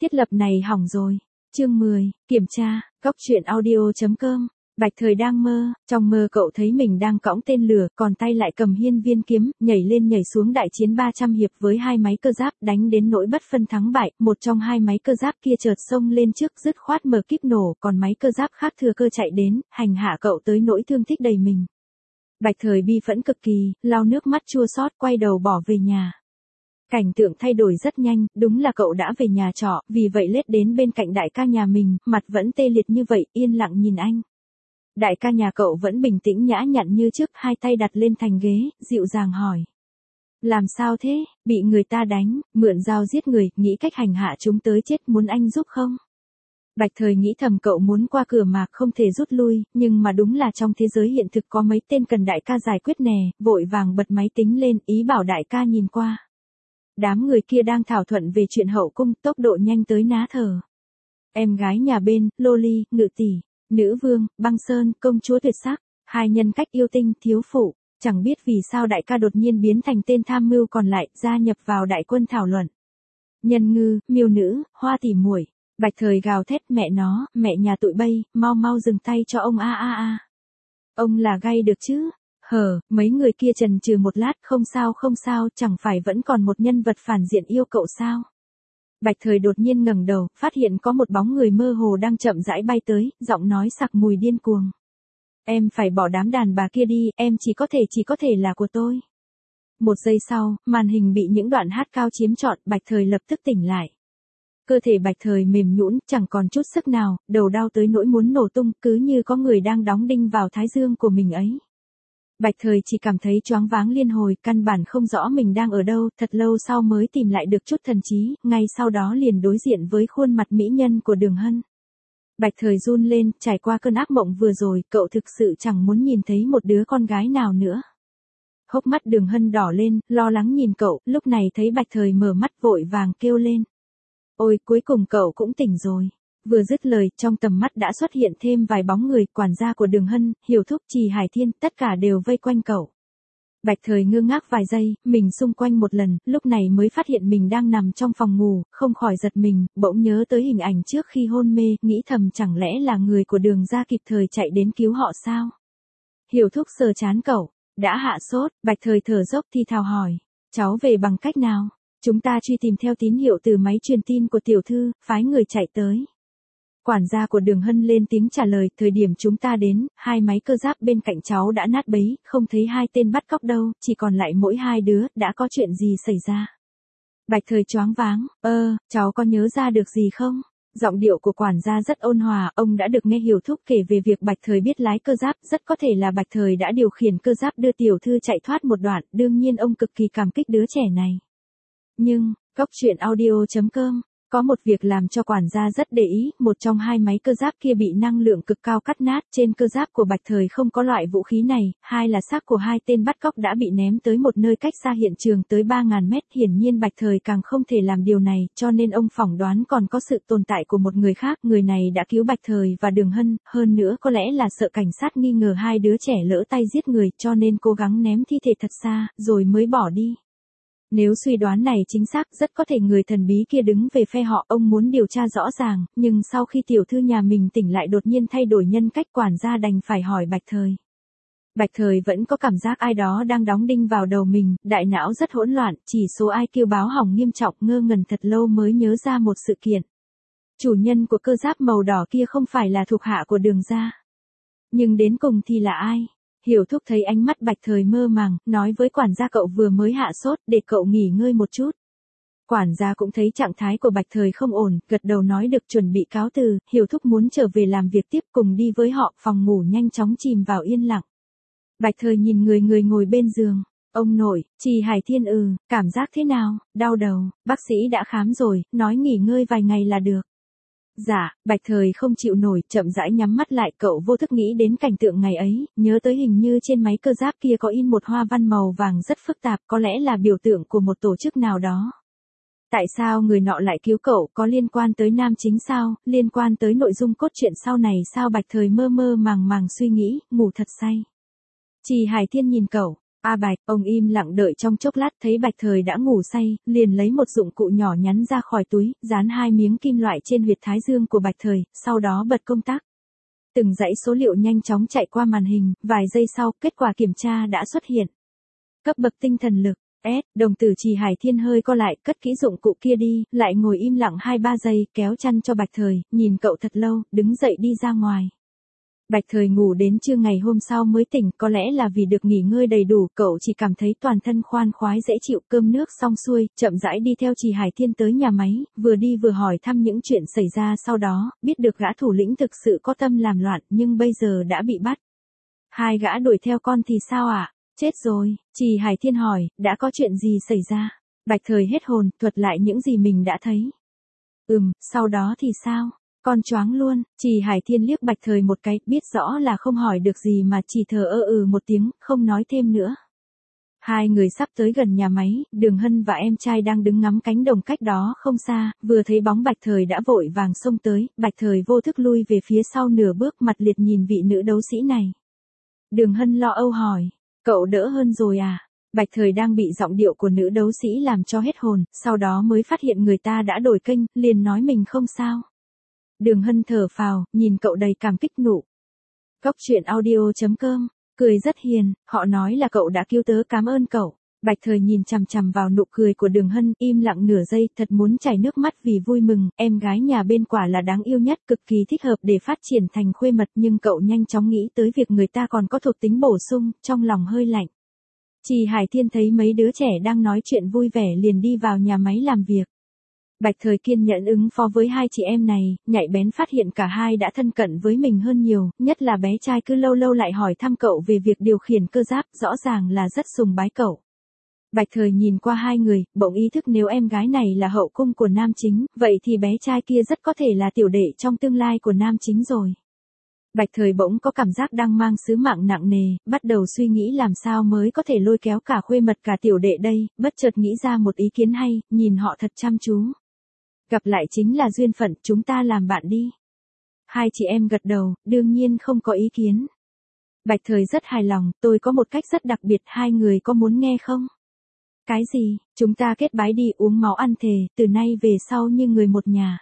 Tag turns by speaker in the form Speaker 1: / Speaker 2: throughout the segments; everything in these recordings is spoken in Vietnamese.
Speaker 1: Thiết lập này hỏng rồi. Chương 10, kiểm tra, góc truyện audio.com. Bạch Thời đang mơ, trong mơ cậu thấy mình đang cõng tên lửa, còn tay lại cầm hiên viên kiếm, nhảy lên nhảy xuống đại chiến 300 hiệp với hai máy cơ giáp, đánh đến nỗi bất phân thắng bại, một trong hai máy cơ giáp kia chợt xông lên trước dứt khoát mở kíp nổ, còn máy cơ giáp khác thừa cơ chạy đến, hành hạ cậu tới nỗi thương tích đầy mình. Bạch Thời bi phẫn cực kỳ, lau nước mắt chua xót quay đầu bỏ về nhà. Cảnh tượng thay đổi rất nhanh, đúng là cậu đã về nhà trọ, vì vậy lết đến bên cạnh đại ca nhà mình, mặt vẫn tê liệt như vậy, yên lặng nhìn anh. Đại ca nhà cậu vẫn bình tĩnh nhã nhặn như trước, hai tay đặt lên thành ghế, dịu dàng hỏi. Làm sao thế, bị người ta đánh, mượn dao giết người, nghĩ cách hành hạ chúng tới chết, muốn anh giúp không? Bạch Thời nghĩ thầm cậu muốn qua cửa mà không thể rút lui, nhưng mà đúng là trong thế giới hiện thực có mấy tên cần đại ca giải quyết nè, vội vàng bật máy tính lên, ý bảo đại ca nhìn qua. Đám người kia đang thảo thuận về chuyện hậu cung, tốc độ nhanh tới ná thở. Em gái nhà bên, Loli, ngự tỷ, nữ vương, băng sơn, công chúa tuyệt sắc, hai nhân cách yêu tinh, thiếu phụ, chẳng biết vì sao đại ca đột nhiên biến thành tên tham mưu còn lại, gia nhập vào đại quân thảo luận. Nhân ngư, miêu nữ, hoa tỉ muội. Bạch Thời gào thét mẹ nó, mẹ nhà tụi bay, mau mau dừng tay cho ông a. Ông là gay được chứ? Mấy người kia chần chừ một lát, không sao, chẳng phải vẫn còn một nhân vật phản diện yêu cậu sao? Bạch Thời đột nhiên ngẩng đầu, phát hiện có một bóng người mơ hồ đang chậm rãi bay tới, giọng nói sặc mùi điên cuồng. Em phải bỏ đám đàn bà kia đi, em chỉ có thể là của tôi. Một giây sau, màn hình bị những đoạn hát cao chiếm trọn, Bạch Thời lập tức tỉnh lại. Cơ thể Bạch Thời mềm nhũn, chẳng còn chút sức nào, đầu đau tới nỗi muốn nổ tung, cứ như có người đang đóng đinh vào thái dương của mình ấy. Bạch Thời chỉ cảm thấy choáng váng liên hồi, căn bản không rõ mình đang ở đâu, thật lâu sau mới tìm lại được chút thần trí, ngay sau đó liền đối diện với khuôn mặt mỹ nhân của Đường Hân. Bạch Thời run lên, trải qua cơn ác mộng vừa rồi, cậu thực sự chẳng muốn nhìn thấy một đứa con gái nào nữa. Hốc mắt Đường Hân đỏ lên, lo lắng nhìn cậu, lúc này thấy Bạch Thời mở mắt vội vàng kêu lên. Ôi, cuối cùng cậu cũng tỉnh rồi. Vừa dứt lời, trong tầm mắt đã xuất hiện thêm vài bóng người, quản gia của Đường Hân, Hiểu Thúc, Trì Hải Thiên, tất cả đều vây quanh cậu. Bạch Thời ngơ ngác vài giây, mình xung quanh một lần, lúc này mới phát hiện mình đang nằm trong phòng ngủ, không khỏi giật mình, bỗng nhớ tới hình ảnh trước khi hôn mê, nghĩ thầm chẳng lẽ là người của Đường gia kịp thời chạy đến cứu họ sao? Hiểu Thúc sờ trán cậu, đã hạ sốt, Bạch Thời thở dốc thì thào hỏi, cháu về bằng cách nào? Chúng ta truy tìm theo tín hiệu từ máy truyền tin của tiểu thư, phái người chạy tới. Quản gia của Đường Hân lên tiếng trả lời, thời điểm chúng ta đến, hai máy cơ giáp bên cạnh cháu đã nát bấy, không thấy hai tên bắt cóc đâu, chỉ còn lại mỗi hai đứa, đã có chuyện gì xảy ra? Bạch Thời choáng váng, cháu có nhớ ra được gì không? Giọng điệu của quản gia rất ôn hòa, ông đã được nghe Hiểu Thúc kể về việc Bạch Thời biết lái cơ giáp, rất có thể là Bạch Thời đã điều khiển cơ giáp đưa tiểu thư chạy thoát một đoạn, đương nhiên ông cực kỳ cảm kích đứa trẻ này. Nhưng, góc truyện audio.com, có một việc làm cho quản gia rất để ý, một trong hai máy cơ giáp kia bị năng lượng cực cao cắt nát, trên cơ giáp của Bạch Thời không có loại vũ khí này, hai là xác của hai tên bắt cóc đã bị ném tới một nơi cách xa hiện trường tới 3.000 mét, hiển nhiên Bạch Thời càng không thể làm điều này, cho nên ông phỏng đoán còn có sự tồn tại của một người khác, người này đã cứu Bạch Thời và Đường Hân, hơn nữa có lẽ là sợ cảnh sát nghi ngờ hai đứa trẻ lỡ tay giết người, cho nên cố gắng ném thi thể thật xa, rồi mới bỏ đi. Nếu suy đoán này chính xác, rất có thể người thần bí kia đứng về phe họ, ông muốn điều tra rõ ràng, nhưng sau khi tiểu thư nhà mình tỉnh lại đột nhiên thay đổi nhân cách, quản gia đành phải hỏi Bạch Thời. Bạch Thời vẫn có cảm giác ai đó đang đóng đinh vào đầu mình, đại não rất hỗn loạn, chỉ số IQ báo hỏng nghiêm trọng, ngơ ngẩn thật lâu mới nhớ ra một sự kiện. Chủ nhân của cơ giáp màu đỏ kia không phải là thuộc hạ của Đường gia. Nhưng đến cùng thì là ai? Hiểu Thúc thấy ánh mắt Bạch Thời mơ màng, nói với quản gia cậu vừa mới hạ sốt, để cậu nghỉ ngơi một chút. Quản gia cũng thấy trạng thái của Bạch Thời không ổn, gật đầu nói được chuẩn bị cáo từ, Hiểu Thúc muốn trở về làm việc tiếp, cùng đi với họ, phòng ngủ nhanh chóng chìm vào yên lặng. Bạch Thời nhìn người ngồi bên giường, ông nội, Trì Hải Thiên cảm giác thế nào, đau đầu, bác sĩ đã khám rồi, nói nghỉ ngơi vài ngày là được. Dạ, Bạch Thời không chịu nổi, chậm rãi nhắm mắt lại, cậu vô thức nghĩ đến cảnh tượng ngày ấy, nhớ tới hình như trên máy cơ giáp kia có in một hoa văn màu vàng rất phức tạp, có lẽ là biểu tượng của một tổ chức nào đó. Tại sao người nọ lại cứu cậu, có liên quan tới nam chính sao, liên quan tới nội dung cốt truyện sau này sao? Bạch Thời mơ màng suy nghĩ, ngủ thật say. Trì Hải Thiên nhìn cậu, A Bạch, ông im lặng đợi trong chốc lát thấy Bạch Thời đã ngủ say, liền lấy một dụng cụ nhỏ nhắn ra khỏi túi, dán 2 miếng kim loại trên huyệt thái dương của Bạch Thời, sau đó bật công tắc. Từng dãy số liệu nhanh chóng chạy qua màn hình, vài giây sau, kết quả kiểm tra đã xuất hiện. Cấp bậc tinh thần lực, S, đồng tử Trì Hải Thiên hơi co lại, cất kỹ dụng cụ kia đi, lại ngồi im lặng 2-3 giây, kéo chăn cho Bạch Thời, nhìn cậu thật lâu, đứng dậy đi ra ngoài. Bạch Thời ngủ đến trưa ngày hôm sau mới tỉnh, có lẽ là vì được nghỉ ngơi đầy đủ, cậu chỉ cảm thấy toàn thân khoan khoái dễ chịu, cơm nước xong xuôi, chậm rãi đi theo Trì Hải Thiên tới nhà máy, vừa đi vừa hỏi thăm những chuyện xảy ra sau đó, biết được gã thủ lĩnh thực sự có tâm làm loạn, nhưng bây giờ đã bị bắt. Hai gã đuổi theo con thì sao ạ? Chết rồi, Trì Hải Thiên hỏi, đã có chuyện gì xảy ra? Bạch Thời hết hồn, thuật lại những gì mình đã thấy. Sau đó thì sao? Con choáng luôn, Trì Hải Thiên liếc Bạch Thời một cái, biết rõ là không hỏi được gì mà chỉ thờ một tiếng, không nói thêm nữa. Hai người sắp tới gần nhà máy, Đường Hân và em trai đang đứng ngắm cánh đồng cách đó không xa, vừa thấy bóng Bạch Thời đã vội vàng xông tới, Bạch Thời vô thức lui về phía sau nửa bước, mặt liệt nhìn vị nữ đấu sĩ này. Đường Hân lo âu hỏi, cậu đỡ hơn rồi à? Bạch Thời đang bị giọng điệu của nữ đấu sĩ làm cho hết hồn, sau đó mới phát hiện người ta đã đổi kênh, liền nói mình không sao. Đường Hân thở phào, nhìn cậu đầy cảm kích nụ. Góc truyện audio.com, cười rất hiền, họ nói là cậu đã cứu tớ, cảm ơn cậu. Bạch Thời nhìn chằm chằm vào nụ cười của Đường Hân, im lặng nửa giây, thật muốn chảy nước mắt vì vui mừng, em gái nhà bên quả là đáng yêu nhất, cực kỳ thích hợp để phát triển thành khuê mật, nhưng cậu nhanh chóng nghĩ tới việc người ta còn có thuộc tính bổ sung, trong lòng hơi lạnh. Trì Hải Thiên thấy mấy đứa trẻ đang nói chuyện vui vẻ liền đi vào nhà máy làm việc. Bạch Thời kiên nhẫn ứng phó với hai chị em này, nhạy bén phát hiện cả hai đã thân cận với mình hơn nhiều, nhất là bé trai cứ lâu lâu lại hỏi thăm cậu về việc điều khiển cơ giáp, rõ ràng là rất sùng bái cậu. Bạch Thời nhìn qua hai người, bỗng ý thức nếu em gái này là hậu cung của nam chính, vậy thì bé trai kia rất có thể là tiểu đệ trong tương lai của nam chính rồi. Bạch Thời bỗng có cảm giác đang mang sứ mạng nặng nề, bắt đầu suy nghĩ làm sao mới có thể lôi kéo cả khuê mật cả tiểu đệ đây, bất chợt nghĩ ra một ý kiến hay, nhìn họ thật chăm chú. Gặp lại chính là duyên phận, chúng ta làm bạn đi. Hai chị em gật đầu, đương nhiên không có ý kiến. Bạch Thời rất hài lòng, tôi có một cách rất đặc biệt, hai người có muốn nghe không? Cái gì? Chúng ta kết bái đi, uống máu ăn thề, từ nay về sau như người một nhà.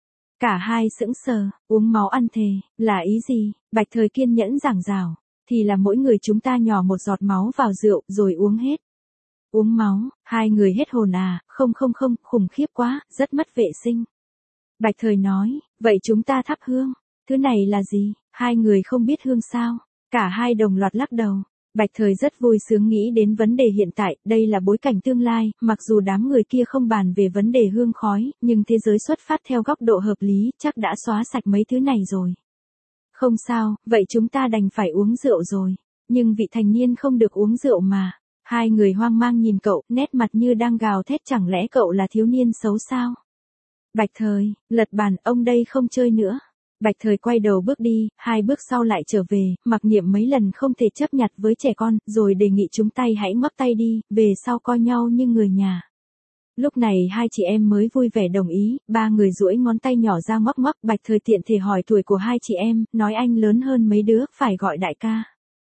Speaker 1: Cả hai sững sờ, uống máu ăn thề, là ý gì? Bạch Thời kiên nhẫn giảng giải, thì là mỗi người chúng ta nhỏ một giọt máu vào rượu, rồi uống hết. Uống máu, hai người hết hồn à, không, khủng khiếp quá, rất mất vệ sinh. Bạch Thời nói, vậy chúng ta thắp hương, thứ này là gì, hai người không biết hương sao, cả hai đồng loạt lắc đầu. Bạch Thời rất vui sướng nghĩ đến vấn đề hiện tại, đây là bối cảnh tương lai, mặc dù đám người kia không bàn về vấn đề hương khói, nhưng thế giới xuất phát theo góc độ hợp lý, chắc đã xóa sạch mấy thứ này rồi. Không sao, vậy chúng ta đành phải uống rượu rồi, nhưng vị thành niên không được uống rượu mà. Hai người hoang mang nhìn cậu, nét mặt như đang gào thét, chẳng lẽ cậu là thiếu niên xấu sao? Bạch Thời, lật bàn, ông đây không chơi nữa. Bạch Thời quay đầu bước đi, 2 bước sau lại trở về, mặc niệm mấy lần không thể chấp nhặt với trẻ con, rồi đề nghị chúng tay hãy ngoắc tay đi, về sau coi nhau như người nhà. Lúc này hai chị em mới vui vẻ đồng ý, ba người duỗi ngón tay nhỏ ra ngoắc ngoắc, Bạch Thời tiện thể hỏi tuổi của hai chị em, nói anh lớn hơn mấy đứa, phải gọi đại ca.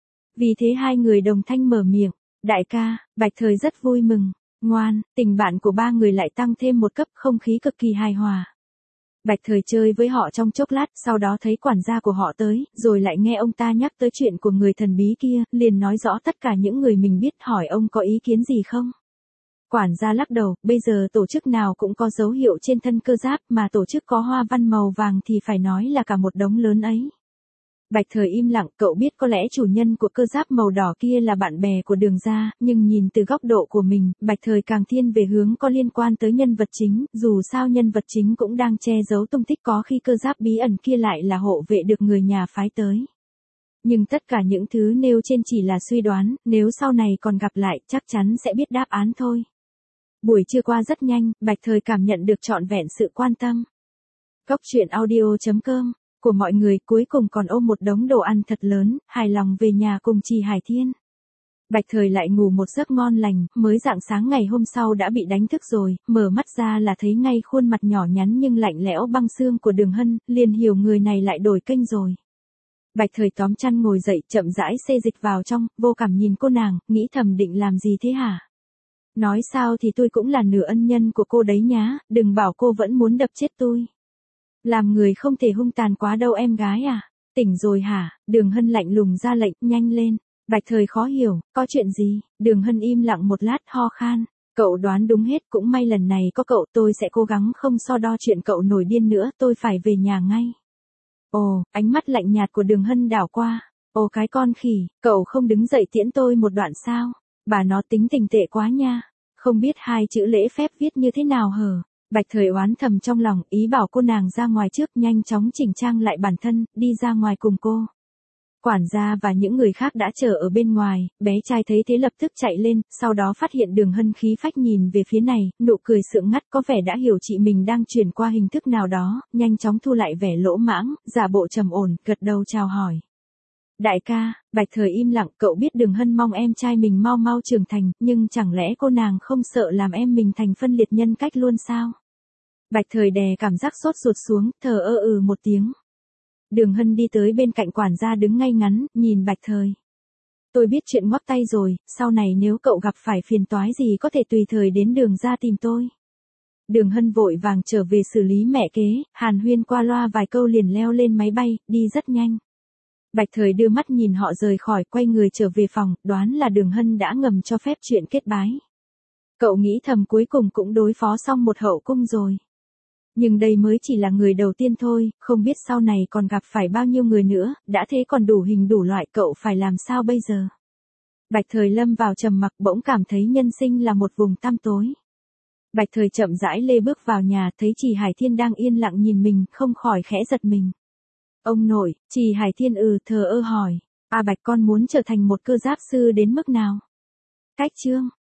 Speaker 1: Vì thế hai người đồng thanh mở miệng. Đại ca, Bạch Thời rất vui mừng, ngoan, tình bạn của ba người lại tăng thêm một cấp, không khí cực kỳ hài hòa. Bạch Thời chơi với họ trong chốc lát, sau đó thấy quản gia của họ tới, rồi lại nghe ông ta nhắc tới chuyện của người thần bí kia, liền nói rõ tất cả những người mình biết, hỏi ông có ý kiến gì không. Quản gia lắc đầu, bây giờ tổ chức nào cũng có dấu hiệu trên thân cơ giáp, mà tổ chức có hoa văn màu vàng thì phải nói là cả một đống lớn ấy. Bạch Thời im lặng, cậu biết có lẽ chủ nhân của cơ giáp màu đỏ kia là bạn bè của Đường gia, nhưng nhìn từ góc độ của mình, Bạch Thời càng thiên về hướng có liên quan tới nhân vật chính, dù sao nhân vật chính cũng đang che giấu tung tích, có khi cơ giáp bí ẩn kia lại là hộ vệ được người nhà phái tới. Nhưng tất cả những thứ nêu trên chỉ là suy đoán, nếu sau này còn gặp lại, chắc chắn sẽ biết đáp án thôi. Buổi trưa qua rất nhanh, Bạch Thời cảm nhận được trọn vẹn sự quan tâm. Góc truyện audio.com của mọi người, cuối cùng còn ôm một đống đồ ăn thật lớn, hài lòng về nhà cùng Trì Hải Thiên. Bạch Thời lại ngủ một giấc ngon lành, mới rạng sáng ngày hôm sau đã bị đánh thức rồi, mở mắt ra là thấy ngay khuôn mặt nhỏ nhắn nhưng lạnh lẽo băng xương của Đường Hân, liền hiểu người này lại đổi kênh rồi. Bạch Thời tóm chăn ngồi dậy, chậm rãi xê dịch vào trong, vô cảm nhìn cô nàng, nghĩ thầm định làm gì thế hả? Nói sao thì tôi cũng là nửa ân nhân của cô đấy nhá, đừng bảo cô vẫn muốn đập chết tôi. Làm người không thể hung tàn quá đâu em gái à. Tỉnh rồi hả? Đường Hân lạnh lùng ra lệnh, nhanh lên. Bạch Thời khó hiểu, có chuyện gì? Đường Hân im lặng một lát, ho khan. Cậu đoán đúng hết, cũng may lần này có cậu, tôi sẽ cố gắng không so đo chuyện cậu nổi điên nữa, tôi phải về nhà ngay. Ồ, ánh mắt lạnh nhạt của Đường Hân đảo qua. Ồ cái con khỉ, cậu không đứng dậy tiễn tôi một đoạn sao? Bà nó tính tình tệ quá nha. Không biết hai chữ lễ phép viết như thế nào hở. Bạch Thời oán thầm trong lòng, ý bảo cô nàng ra ngoài trước, nhanh chóng chỉnh trang lại bản thân, đi ra ngoài cùng cô. Quản gia và những người khác đã chờ ở bên ngoài, bé trai thấy thế lập tức chạy lên, sau đó phát hiện Đường Hân khí phách nhìn về phía này, nụ cười sượng ngắt, có vẻ đã hiểu chị mình đang chuyển qua hình thức nào đó, nhanh chóng thu lại vẻ lỗ mãng, giả bộ trầm ổn, gật đầu chào hỏi. Đại ca, Bạch Thời im lặng, cậu biết Đường Hân mong em trai mình mau mau trưởng thành, nhưng chẳng lẽ cô nàng không sợ làm em mình thành phân liệt nhân cách luôn sao? Bạch Thời đè cảm giác sốt ruột xuống, thờ ơ một tiếng. Đường Hân đi tới bên cạnh quản gia đứng ngay ngắn, nhìn Bạch Thời. Tôi biết chuyện ngoắc tay rồi, sau này nếu cậu gặp phải phiền toái gì có thể tùy thời đến đường ra tìm tôi. Đường Hân vội vàng trở về xử lý mẹ kế, hàn huyên qua loa vài câu liền leo lên máy bay, đi rất nhanh. Bạch Thời đưa mắt nhìn họ rời khỏi, quay người trở về phòng, đoán là Đường Hân đã ngầm cho phép chuyện kết bái. Cậu nghĩ thầm cuối cùng cũng đối phó xong một hậu cung rồi. Nhưng đây mới chỉ là người đầu tiên thôi, không biết sau này còn gặp phải bao nhiêu người nữa, đã thế còn đủ hình đủ loại, cậu phải làm sao bây giờ? Bạch Thời lâm vào trầm mặc, bỗng cảm thấy nhân sinh là một vùng tăm tối. Bạch Thời chậm rãi lê bước vào nhà, thấy Trì Hải Thiên đang yên lặng nhìn mình, không khỏi khẽ giật mình. Ông nội, Trì Hải Thiên thờ ơ hỏi, Bạch con muốn trở thành một cơ giáp sư đến mức nào? Cách chương